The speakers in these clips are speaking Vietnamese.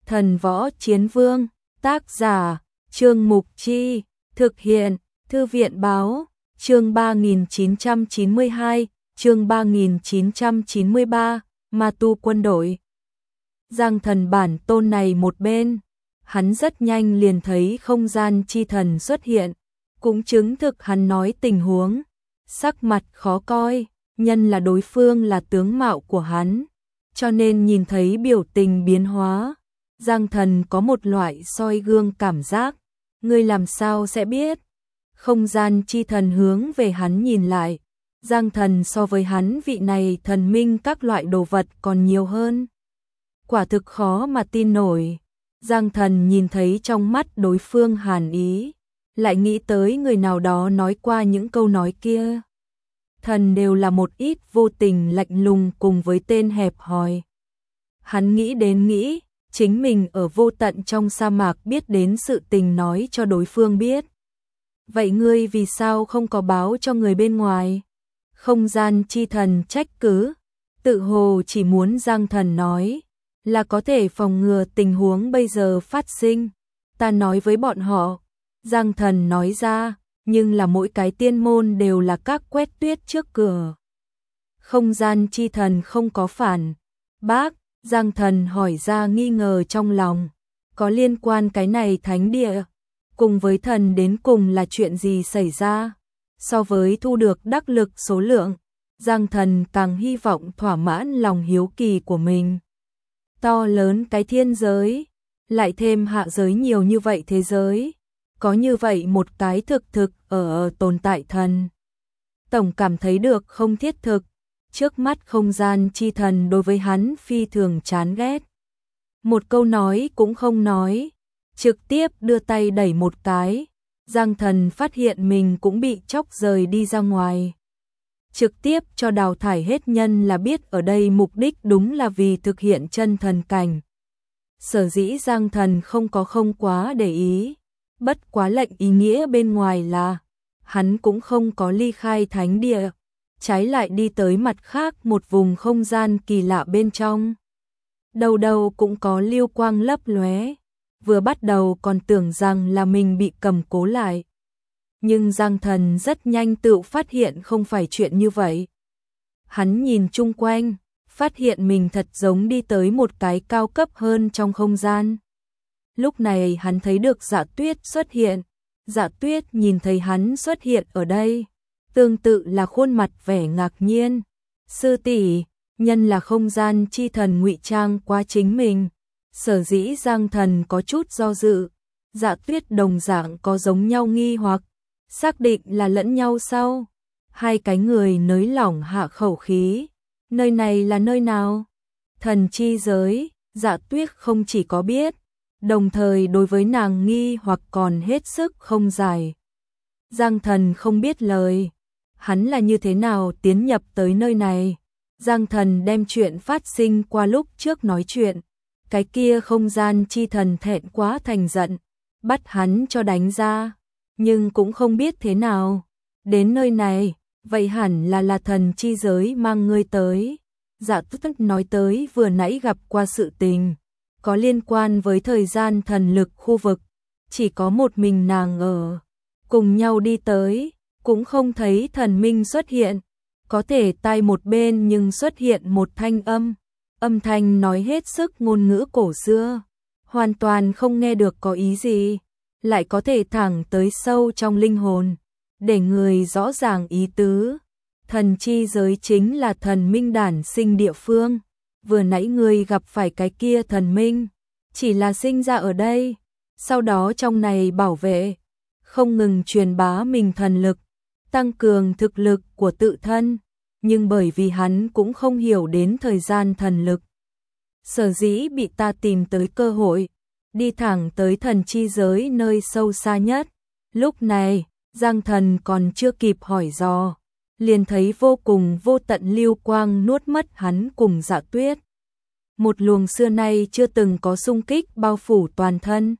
Thần Võ Chiến Vương, tác giả, Trương Mục Chi, thực hiện, Thư viện Báo, chương 3992, chương 3993, Ma Tu quân đội. Giang Thần bản tôn này một bên, hắn rất nhanh liền thấy không gian chi thần xuất hiện, cũng chứng thực hắn nói tình huống, sắc mặt khó coi, nhân là đối phương là tướng mạo của hắn, cho nên nhìn thấy biểu tình biến hóa, Giang Thần có một loại soi gương cảm giác, ngươi làm sao sẽ biết? Không gian chi thần hướng về hắn nhìn lại, Giang Thần so với hắn vị này thần minh các loại đồ vật còn nhiều hơn. Quả thực khó mà tin nổi. Giang Thần nhìn thấy trong mắt đối phương hàn ý, lại nghĩ tới người nào đó nói qua những câu nói kia. Thần đều là một ít vô tình lạnh lùng cùng với tên hẹp hòi. Hắn nghĩ, chính mình ở vô tận trong sa mạc biết đến sự tình nói cho đối phương biết. Vậy ngươi vì sao không có báo cho người bên ngoài? Không gian chi thần trách cứ, tự hồ chỉ muốn Giang Thần nói, là có thể phòng ngừa tình huống bây giờ phát sinh. Ta nói với bọn họ, Giang Thần nói ra, nhưng là mỗi cái tiên môn đều là các quét tuyết trước cửa. Không gian chi thần không có phản bác, Giang Thần hỏi ra nghi ngờ trong lòng, có liên quan cái này thánh địa, cùng với thần đến cùng là chuyện gì xảy ra? So với thu được đắc lực số lượng, Giang Thần càng hy vọng thỏa mãn lòng hiếu kỳ của mình. To lớn cái thiên giới, lại thêm hạ giới nhiều như vậy thế giới, có như vậy một cái thực ở tồn tại thần. Tổng cảm thấy được không thiết thực, trước mắt không gian chi thần đối với hắn phi thường chán ghét. Một câu nói cũng không nói, trực tiếp đưa tay đẩy một cái, Giang Thần phát hiện mình cũng bị chóc rời đi ra ngoài. Trực tiếp cho đào thải hết nhân là biết ở đây mục đích đúng là vì thực hiện chân thần cảnh. Sở dĩ Giang Thần không quá để ý, bất quá lệnh ý nghĩa bên ngoài là, hắn cũng không có ly khai thánh địa, trái lại đi tới mặt khác một vùng không gian kỳ lạ bên trong. Đầu đầu cũng có lưu quang lấp lóe, vừa bắt đầu còn tưởng rằng là mình bị cầm cố lại. Nhưng Giang Thần rất nhanh tự phát hiện không phải chuyện như vậy. Hắn nhìn chung quanh, phát hiện mình thật giống đi tới một cái cao cấp hơn trong không gian. Lúc này hắn thấy được Dạ Tuyết xuất hiện. Dạ Tuyết nhìn thấy hắn xuất hiện ở đây, tương tự là khuôn mặt vẻ ngạc nhiên. Sư tỷ, nhân là không gian chi thần ngụy trang qua chính mình. Sở dĩ Giang Thần có chút do dự, Dạ Tuyết đồng dạng có giống nhau nghi hoặc, xác định là lẫn nhau sau. Hai cái người nới lỏng hạ khẩu khí, nơi này là nơi nào? Thần chi giới, Dạ Tuyết không chỉ có biết, đồng thời đối với nàng nghi hoặc còn hết sức không giải. Giang Thần không biết lời, hắn là như thế nào tiến nhập tới nơi này. Giang Thần đem chuyện phát sinh qua lúc trước nói chuyện. Cái kia không gian chi thần thẹn quá thành giận, bắt hắn cho đánh ra, nhưng cũng không biết thế nào. Đến nơi này, vậy hẳn là thần chi giới mang ngươi tới. Dạ Tuyết nói tới vừa nãy gặp qua sự tình, có liên quan với thời gian thần lực khu vực, chỉ có một mình nàng ở, cùng nhau đi tới, cũng không thấy thần minh xuất hiện, có thể tai một bên nhưng xuất hiện một thanh âm thanh nói hết sức ngôn ngữ cổ xưa, hoàn toàn không nghe được có ý gì, lại có thể thẳng tới sâu trong linh hồn, để người rõ ràng ý tứ. Thần chi giới chính là thần minh đản sinh địa phương, vừa nãy người gặp phải cái kia thần minh, chỉ là sinh ra ở đây, sau đó trong này bảo vệ, không ngừng truyền bá mình thần lực, tăng cường thực lực của tự thân. Nhưng bởi vì hắn cũng không hiểu đến thời gian thần lực, sở dĩ bị ta tìm tới cơ hội, đi thẳng tới thần chi giới nơi sâu xa nhất. Lúc này, Giang Thần còn chưa kịp hỏi dò, liền thấy vô cùng vô tận lưu quang nuốt mất hắn cùng Dạ Tuyết. Một luồng xưa nay chưa từng có xung kích bao phủ toàn thân.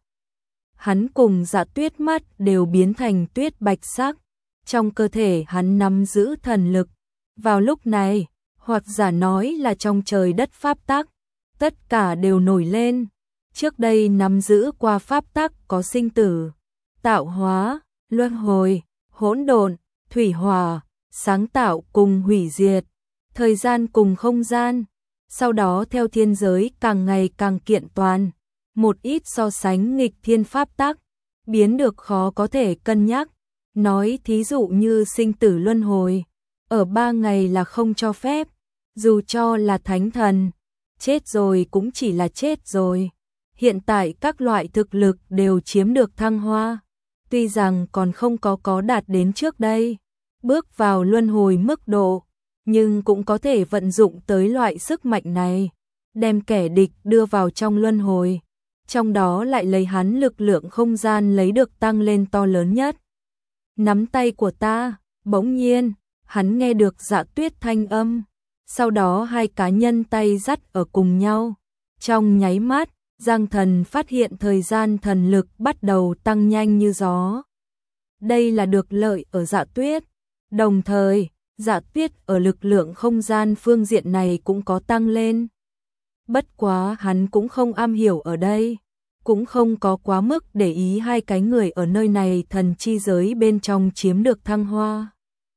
Hắn cùng Dạ Tuyết mắt đều biến thành tuyết bạch sắc, trong cơ thể hắn nắm giữ thần lực. Vào lúc này, hoặc giả nói là trong trời đất pháp tắc, tất cả đều nổi lên, trước đây nắm giữ qua pháp tắc có sinh tử, tạo hóa, luân hồi, hỗn độn, thủy hỏa, sáng tạo cùng hủy diệt, thời gian cùng không gian. Sau đó theo thiên giới càng ngày càng kiện toàn, một ít so sánh nghịch thiên pháp tắc, biến được khó có thể cân nhắc. Nói thí dụ như sinh tử luân hồi, ở 3 ngày là không cho phép, dù cho là thánh thần, chết rồi cũng chỉ là chết rồi. Hiện tại các loại thực lực đều chiếm được thăng hoa, tuy rằng còn không có đạt đến trước đây, bước vào luân hồi mức độ, nhưng cũng có thể vận dụng tới loại sức mạnh này, đem kẻ địch đưa vào trong luân hồi, trong đó lại lấy hắn lực lượng không gian lấy được tăng lên to lớn nhất. Nắm tay của ta, bỗng nhiên, hắn nghe được Dạ Tuyết thanh âm, sau đó hai cá nhân tay dắt ở cùng nhau. Trong nháy mắt, Giang Thần phát hiện thời gian thần lực bắt đầu tăng nhanh như gió. Đây là được lợi ở Dạ Tuyết, đồng thời, Dạ Tuyết ở lực lượng không gian phương diện này cũng có tăng lên. Bất quá hắn cũng không am hiểu ở đây, cũng không có quá mức để ý hai cái người ở nơi này thần chi giới bên trong chiếm được thăng hoa.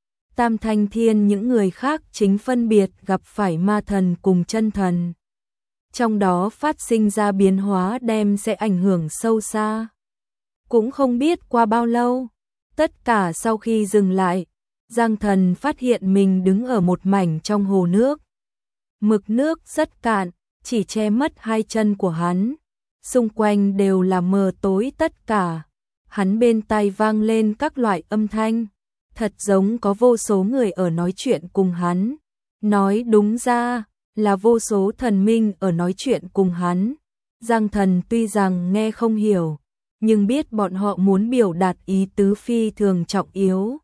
Tam Thanh Thiên những người khác chính phân biệt gặp phải ma thần cùng chân thần. Trong đó phát sinh ra biến hóa đem sẽ ảnh hưởng sâu xa. Cũng không biết qua bao lâu, tất cả sau khi dừng lại, Giang Thần phát hiện mình đứng ở một mảnh trong hồ nước. Mực nước rất cạn, chỉ che mất hai chân của hắn. Xung quanh đều là mờ tối tất cả. Hắn bên tai vang lên các loại âm thanh, thật giống có vô số người ở nói chuyện cùng hắn. Nói đúng ra là vô số thần minh ở nói chuyện cùng hắn. Giang Thần tuy rằng nghe không hiểu, nhưng biết bọn họ muốn biểu đạt ý tứ phi thường trọng yếu.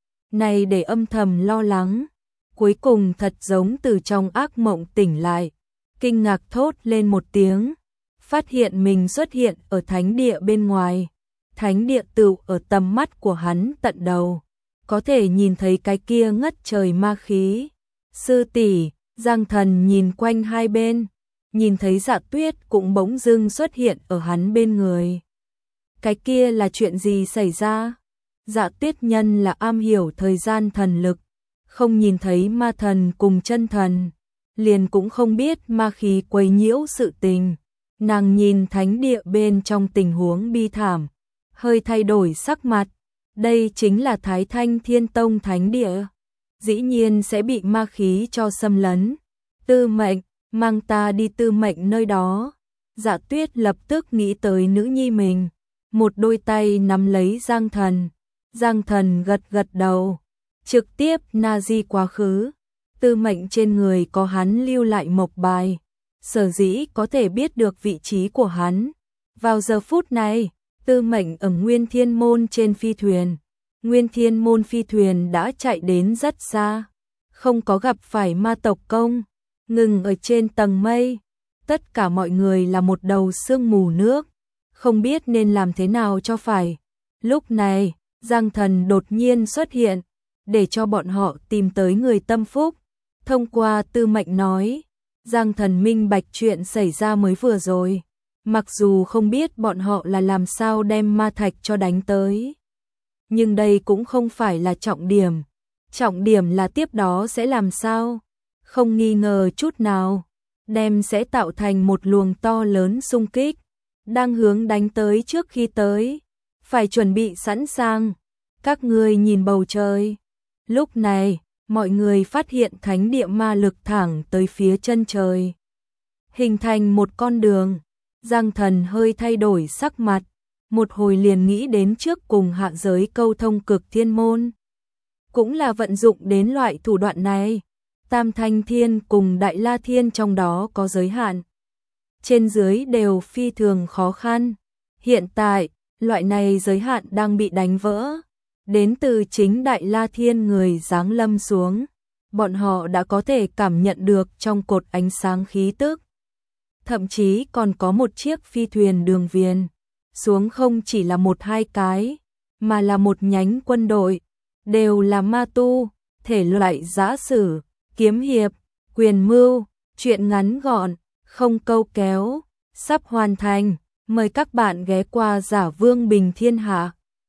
Này để âm thầm lo lắng, cuối cùng thật giống từ trong ác mộng tỉnh lại, kinh ngạc thốt lên một tiếng, phát hiện mình xuất hiện ở thánh địa bên ngoài. Thánh địa tựu ở tầm mắt của hắn tận đầu, có thể nhìn thấy cái kia ngất trời ma khí. Sư tỷ, Giang Thần nhìn quanh hai bên, nhìn thấy Dạ Tuyết cũng bỗng dưng xuất hiện ở hắn bên người. Cái kia là chuyện gì xảy ra? Dạ Tuyết nhân là am hiểu thời gian thần lực, không nhìn thấy ma thần cùng chân thần, liền cũng không biết ma khí quấy nhiễu sự tình. Nàng nhìn thánh địa bên trong tình huống bi thảm, hơi thay đổi sắc mặt. Đây chính là Thái Thanh Thiên Tông thánh địa, dĩ nhiên sẽ bị ma khí cho xâm lấn. Tư Mệnh, mang ta đi Tư Mệnh nơi đó. Dạ Tuyết lập tức nghĩ tới nữ nhi mình, một đôi tay nắm lấy Giang Thần. Giang Thần gật gật đầu, trực tiếp na di quá khứ. Tư Mệnh trên người có hắn lưu lại mộc bài, sở dĩ có thể biết được vị trí của hắn. Vào giờ phút này, Tư Mệnh ở Nguyên Thiên Môn trên phi thuyền. Nguyên Thiên Môn phi thuyền đã chạy đến rất xa, không có gặp phải ma tộc công, ngừng ở trên tầng mây. Tất cả mọi người là một đầu sương mù nước, không biết nên làm thế nào cho phải. Lúc này, Giang Thần đột nhiên xuất hiện, để cho bọn họ tìm tới người tâm phúc. Thông qua Tư Mệnh nói, Giang Thần minh bạch chuyện xảy ra mới vừa rồi. Mặc dù không biết bọn họ là làm sao đem ma thạch cho đánh tới, nhưng đây cũng không phải là trọng điểm. Trọng điểm là tiếp đó sẽ làm sao. Không nghi ngờ chút nào, đem sẽ tạo thành một luồng to lớn xung kích, đang hướng đánh tới. Trước khi tới, phải chuẩn bị sẵn sàng. Các ngươi nhìn bầu trời. Lúc này, mọi người phát hiện thánh địa ma lực thẳng tới phía chân trời, hình thành một con đường. Giang Thần hơi thay đổi sắc mặt, một hồi liền nghĩ đến trước cùng hạ giới câu thông Cực Thiên Môn. Cũng là vận dụng đến loại thủ đoạn này. Tam Thanh Thiên cùng Đại La Thiên trong đó có giới hạn, trên dưới đều phi thường khó khăn. Hiện tại, loại này giới hạn đang bị đánh vỡ. Đến từ chính Đại La Thiên người giáng lâm xuống, bọn họ đã có thể cảm nhận được trong cột ánh sáng khí tức. Thậm chí còn có một chiếc phi thuyền đường viền xuống, không chỉ là một hai cái, mà là một nhánh quân đội, đều là ma tu, thể loại giã sử, kiếm hiệp, quyền mưu, chuyện ngắn gọn, không câu kéo, sắp hoàn thành. Mời các bạn ghé qua Giả Vương Bình Thiên Hạ.